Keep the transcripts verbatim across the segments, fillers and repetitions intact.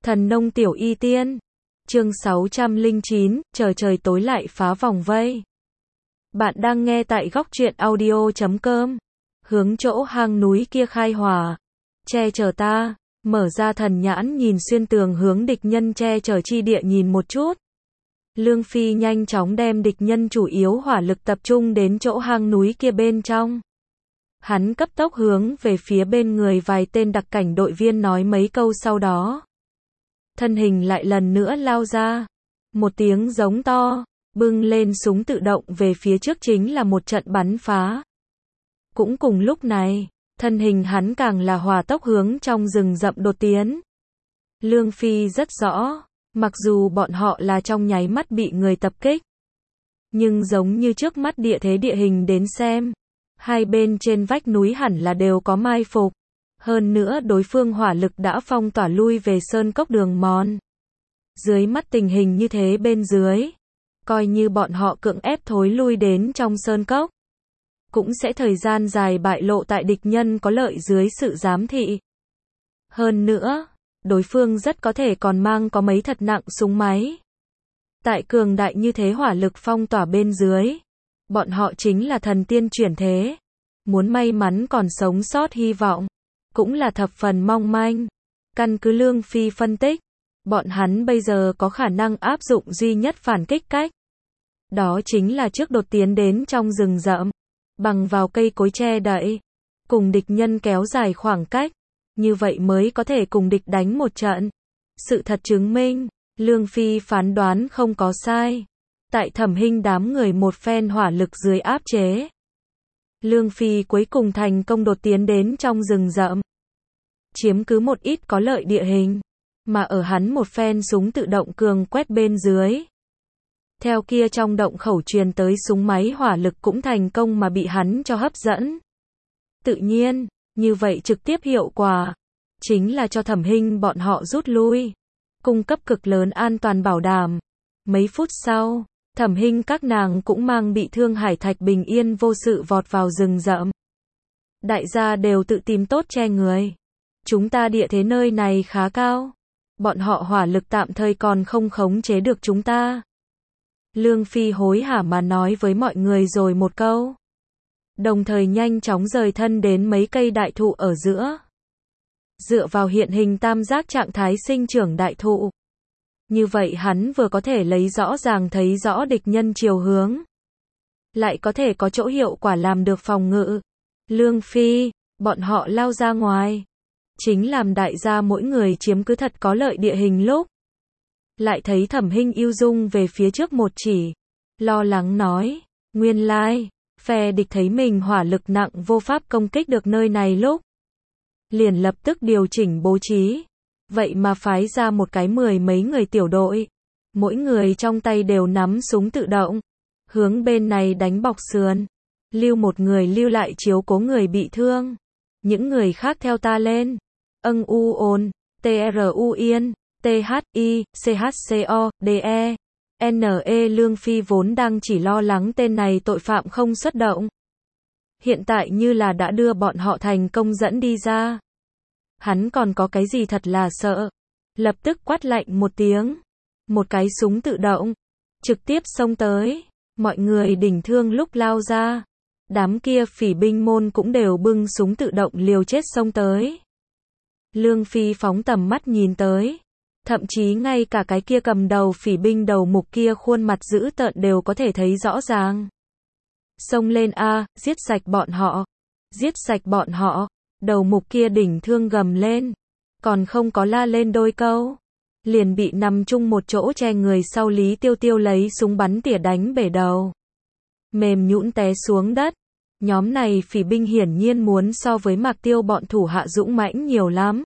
Thần nông tiểu y tiên. Chương sáu trăm lẻ chín, chờ trời tối lại phá vòng vây. Bạn đang nghe tại góc truyện audio chấm com. Hướng chỗ hang núi kia khai hỏa. Che chở ta, mở ra thần nhãn nhìn xuyên tường hướng địch nhân che chở chi địa nhìn một chút. Lương Phi nhanh chóng đem địch nhân chủ yếu hỏa lực tập trung đến chỗ hang núi kia bên trong. Hắn cấp tốc hướng về phía bên người vài tên đặc cảnh đội viên nói mấy câu sau đó. Thân hình lại lần nữa lao ra. Một tiếng giống to, bưng lên súng tự động về phía trước chính là một trận bắn phá. Cũng cùng lúc này, thân hình hắn càng là hỏa tốc hướng trong rừng rậm đột tiến. Lương Phi rất rõ, mặc dù bọn họ là trong nháy mắt bị người tập kích, nhưng giống như trước mắt địa thế địa hình đến xem, hai bên trên vách núi hẳn là đều có mai phục. Hơn nữa đối phương hỏa lực đã phong tỏa lui về sơn cốc đường mòn. Dưới mắt tình hình như thế bên dưới, coi như bọn họ cưỡng ép thối lui đến trong sơn cốc, cũng sẽ thời gian dài bại lộ tại địch nhân có lợi dưới sự giám thị. Hơn nữa, đối phương rất có thể còn mang có mấy thật nặng súng máy. Tại cường đại như thế hỏa lực phong tỏa bên dưới, bọn họ chính là thần tiên chuyển thế. Muốn may mắn còn sống sót hy vọng cũng là thập phần mong manh. Căn cứ Lương Phi phân tích, bọn hắn bây giờ có khả năng áp dụng duy nhất phản kích cách. Đó chính là trước đột tiến đến trong rừng rậm, bằng vào cây cối che đậy, cùng địch nhân kéo dài khoảng cách, như vậy mới có thể cùng địch đánh một trận. Sự thật chứng minh, Lương Phi phán đoán không có sai. Tại Thẩm Hinh đám người một phen hỏa lực dưới áp chế, Lương Phi cuối cùng thành công đột tiến đến trong rừng rậm, chiếm cứ một ít có lợi địa hình, mà ở hắn một phen súng tự động cường quét bên dưới. Theo kia trong động khẩu truyền tới súng máy hỏa lực cũng thành công mà bị hắn cho hấp dẫn. Tự nhiên, như vậy trực tiếp hiệu quả, chính là cho Thẩm Hinh bọn họ rút lui, cung cấp cực lớn an toàn bảo đảm. Mấy phút sau, Thẩm Hinh các nàng cũng mang bị thương Hải Thạch bình yên vô sự vọt vào rừng rậm. Đại gia đều tự tìm tốt che người. Chúng ta địa thế nơi này khá cao. Bọn họ hỏa lực tạm thời còn không khống chế được chúng ta. Lương Phi hối hả mà nói với mọi người rồi một câu. Đồng thời nhanh chóng rời thân đến mấy cây đại thụ ở giữa. Dựa vào hiện hình tam giác trạng thái sinh trưởng đại thụ. Như vậy hắn vừa có thể lấy rõ ràng thấy rõ địch nhân chiều hướng, lại có thể có chỗ hiệu quả làm được phòng ngự. Lương Phi, bọn họ lao ra ngoài, chính làm đại gia mỗi người chiếm cứ thật có lợi địa hình lúc. Lại thấy Thẩm Hinh yêu dung về phía trước một chỉ, lo lắng nói, nguyên lai, phe địch thấy mình hỏa lực nặng vô pháp công kích được nơi này lúc. Liền lập tức điều chỉnh bố trí. Vậy mà phái ra một cái mười mấy người tiểu đội, mỗi người trong tay đều nắm súng tự động, hướng bên này đánh bọc sườn, lưu một người lưu lại chiếu cố người bị thương, những người khác theo ta lên. Âng u ồn, tru yên, thi, chco, de, ne. Lương Phi vốn đang chỉ lo lắng tên này tội phạm không xuất động, hiện tại như là đã đưa bọn họ thành công dẫn đi ra. Hắn còn có cái gì thật là sợ. Lập tức quát lạnh một tiếng, một cái súng tự động, trực tiếp xông tới. Mọi người đỉnh thương lúc lao ra, đám kia phỉ binh môn cũng đều bưng súng tự động liều chết xông tới. Lương Phi phóng tầm mắt nhìn tới, thậm chí ngay cả cái kia cầm đầu phỉ binh đầu mục kia khuôn mặt dữ tợn đều có thể thấy rõ ràng. Xông lên a, giết sạch bọn họ, giết sạch bọn họ. Đầu mục kia đỉnh thương gầm lên, còn không có la lên đôi câu, liền bị nằm chung một chỗ che người sau Lý Tiêu Tiêu lấy súng bắn tỉa đánh bể đầu. Mềm nhũn té xuống đất. Nhóm này phỉ binh hiển nhiên muốn so với Mạc Tiêu bọn thủ hạ dũng mãnh nhiều lắm.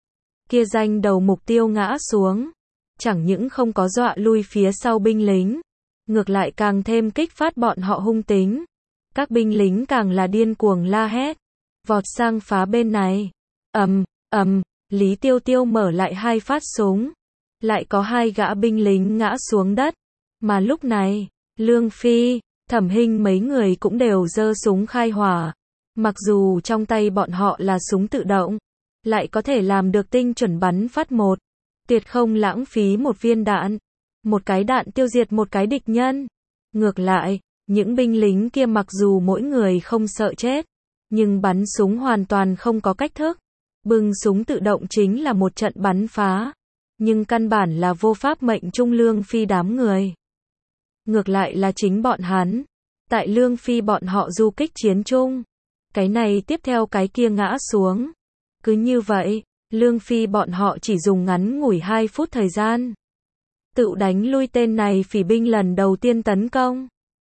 Kia danh đầu mục tiêu ngã xuống, chẳng những không có dọa lui phía sau binh lính, ngược lại càng thêm kích phát bọn họ hung tính. Các binh lính càng là điên cuồng la hét, vọt sang phá bên này. Ầm, ầm, Lý Tiêu Tiêu mở lại hai phát súng, lại có hai gã binh lính ngã xuống đất. Mà lúc này, Lương Phi, Thẩm Hinh mấy người cũng đều giơ súng khai hỏa. Mặc dù trong tay bọn họ là súng tự động, lại có thể làm được tinh chuẩn bắn phát một. tuyệt không lãng phí một viên đạn. Một cái đạn tiêu diệt một cái địch nhân. Ngược lại, những binh lính kia mặc dù mỗi người không sợ chết, nhưng bắn súng hoàn toàn không có cách thức. Bưng súng tự động chính là một trận bắn phá, nhưng căn bản là vô pháp mệnh trung Lương Phi đám người. Ngược lại là chính bọn hắn, tại Lương Phi bọn họ du kích chiến chung, cái này tiếp theo cái kia ngã xuống. Cứ như vậy, Lương Phi bọn họ chỉ dùng ngắn ngủi hai phút thời gian, tự đánh lui tên này phỉ binh lần đầu tiên tấn công.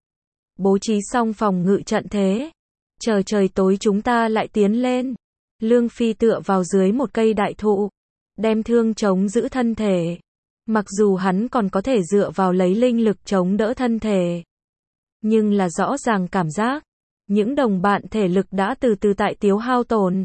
Bố trí xong phòng ngự trận thế, chờ trời tối chúng ta lại tiến lên. Lương Phi tựa vào dưới một cây đại thụ, đem thương chống giữ thân thể. Mặc dù hắn còn có thể dựa vào lấy linh lực chống đỡ thân thể, nhưng là rõ ràng cảm giác, những đồng bạn thể lực đã từ từ tại tiêu hao tổn.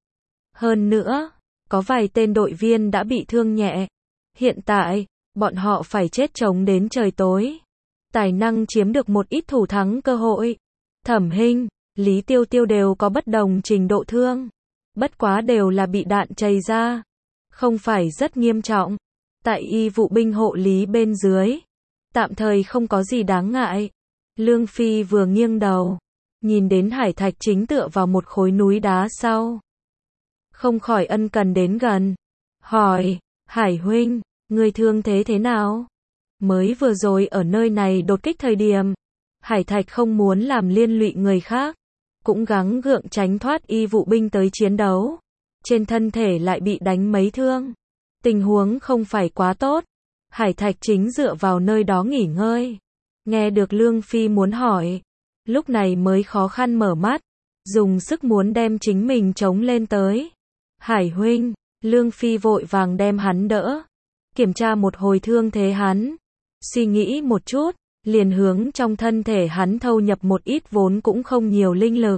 Hơn nữa, có vài tên đội viên đã bị thương nhẹ. Hiện tại, bọn họ phải chết chống đến trời tối. Tài năng chiếm được một ít thủ thắng cơ hội. Thẩm Hinh, Lý Tiêu Tiêu đều có bất đồng trình độ thương. Bất quá đều là bị đạn chày ra. Không phải rất nghiêm trọng. Tại y vụ binh hộ lý bên dưới, tạm thời không có gì đáng ngại. Lương Phi vừa nghiêng đầu, nhìn đến Hải Thạch chính tựa vào một khối núi đá sau. Không khỏi ân cần đến gần. Hỏi, Hải huynh, người thương thế thế nào? Mới vừa rồi ở nơi này đột kích thời điểm, Hải Thạch không muốn làm liên lụy người khác, cũng gắng gượng tránh thoát y vụ binh tới chiến đấu. Trên thân thể lại bị đánh mấy thương. Tình huống không phải quá tốt. Hải Thạch chính dựa vào nơi đó nghỉ ngơi. Nghe được Lương Phi muốn hỏi, lúc này mới khó khăn mở mắt, dùng sức muốn đem chính mình chống lên tới. Hải huynh, Lương Phi vội vàng đem hắn đỡ, kiểm tra một hồi thương thế hắn, suy nghĩ một chút, liền hướng trong thân thể hắn thâu nhập một ít vốn cũng không nhiều linh lực.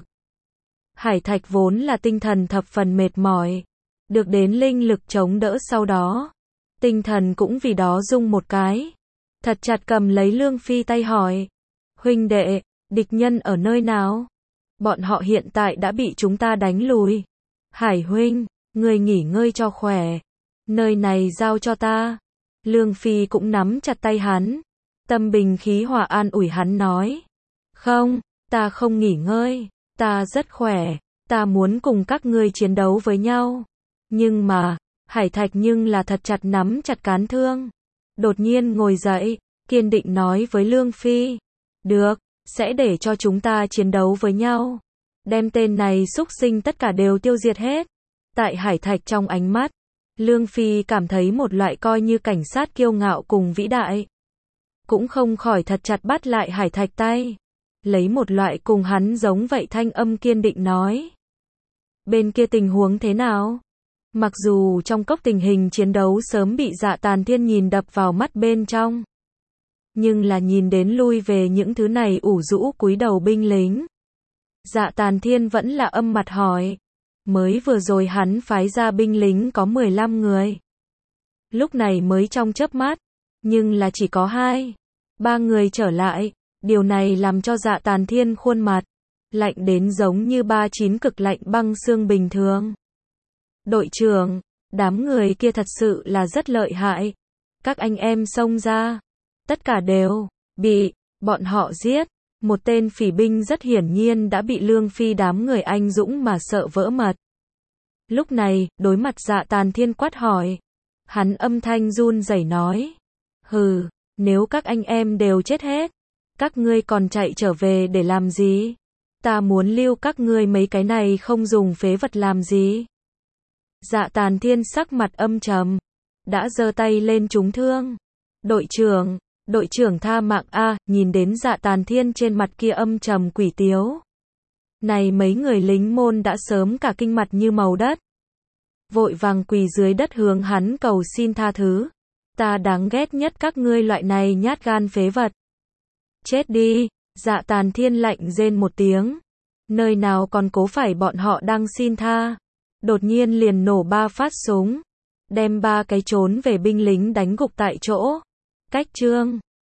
Hải Thạch vốn là tinh thần thập phần mệt mỏi, được đến linh lực chống đỡ sau đó, tinh thần cũng vì đó rung một cái, thật chặt cầm lấy Lương Phi tay hỏi, huynh đệ, địch nhân ở nơi nào? Bọn họ hiện tại đã bị chúng ta đánh lùi. Hải huynh, người nghỉ ngơi cho khỏe, nơi này giao cho ta. Lương Phi cũng nắm chặt tay hắn, tâm bình khí hòa an ủi hắn nói, không, ta không nghỉ ngơi, ta rất khỏe, ta muốn cùng các ngươi chiến đấu với nhau. Nhưng mà, Hải Thạch nhưng là thật chặt nắm chặt cán thương. Đột nhiên ngồi dậy, kiên định nói với Lương Phi, được, sẽ để cho chúng ta chiến đấu với nhau. Đem tên này xúc sinh tất cả đều tiêu diệt hết. Tại Hải Thạch trong ánh mắt, Lương Phi cảm thấy một loại coi như cảnh sát kiêu ngạo cùng vĩ đại. Cũng không khỏi thật chặt bắt lại Hải Thạch tay. Lấy một loại cùng hắn giống vậy thanh âm kiên định nói. Bên kia tình huống thế nào? Mặc dù trong cốc tình hình chiến đấu sớm bị Dạ Tàn Thiên nhìn đập vào mắt bên trong, nhưng là nhìn đến lui về những thứ này ủ rũ cúi đầu binh lính, Dạ Tàn Thiên vẫn là âm mặt hỏi. Mới vừa rồi hắn phái ra binh lính có mười lăm người. Lúc này mới trong chớp mắt, nhưng là chỉ có hai, ba người trở lại. Điều này làm cho Dạ Tàn Thiên khuôn mặt lạnh đến giống như ba chín cực lạnh băng xương bình thường. Đội trưởng, đám người kia thật sự là rất lợi hại. Các anh em xông ra, tất cả đều bị bọn họ giết. Một tên phỉ binh rất hiển nhiên đã bị Lương Phi đám người anh dũng mà sợ vỡ mật. Lúc này, đối mặt Dạ Tàn Thiên quát hỏi, hắn âm thanh run rẩy nói, hừ, nếu các anh em đều chết hết, các ngươi còn chạy trở về để làm gì? Ta muốn lưu các ngươi mấy cái này không dùng phế vật làm gì? Dạ Tàn Thiên sắc mặt âm trầm, đã giơ tay lên trúng thương. Đội trưởng, đội trưởng tha mạng a. Nhìn đến Dạ Tàn Thiên trên mặt kia âm trầm quỷ tiếu. Này mấy người lính môn đã sớm cả kinh mặt như màu đất. Vội vàng quỳ dưới đất hướng hắn cầu xin tha thứ. Ta đáng ghét nhất các ngươi loại này nhát gan phế vật. Chết đi, Dạ Tàn Thiên lạnh rên một tiếng. Nơi nào còn cố phải bọn họ đang xin tha. Đột nhiên liền nổ ba phát súng, đem ba cái trốn về binh lính đánh gục tại chỗ. Cách chương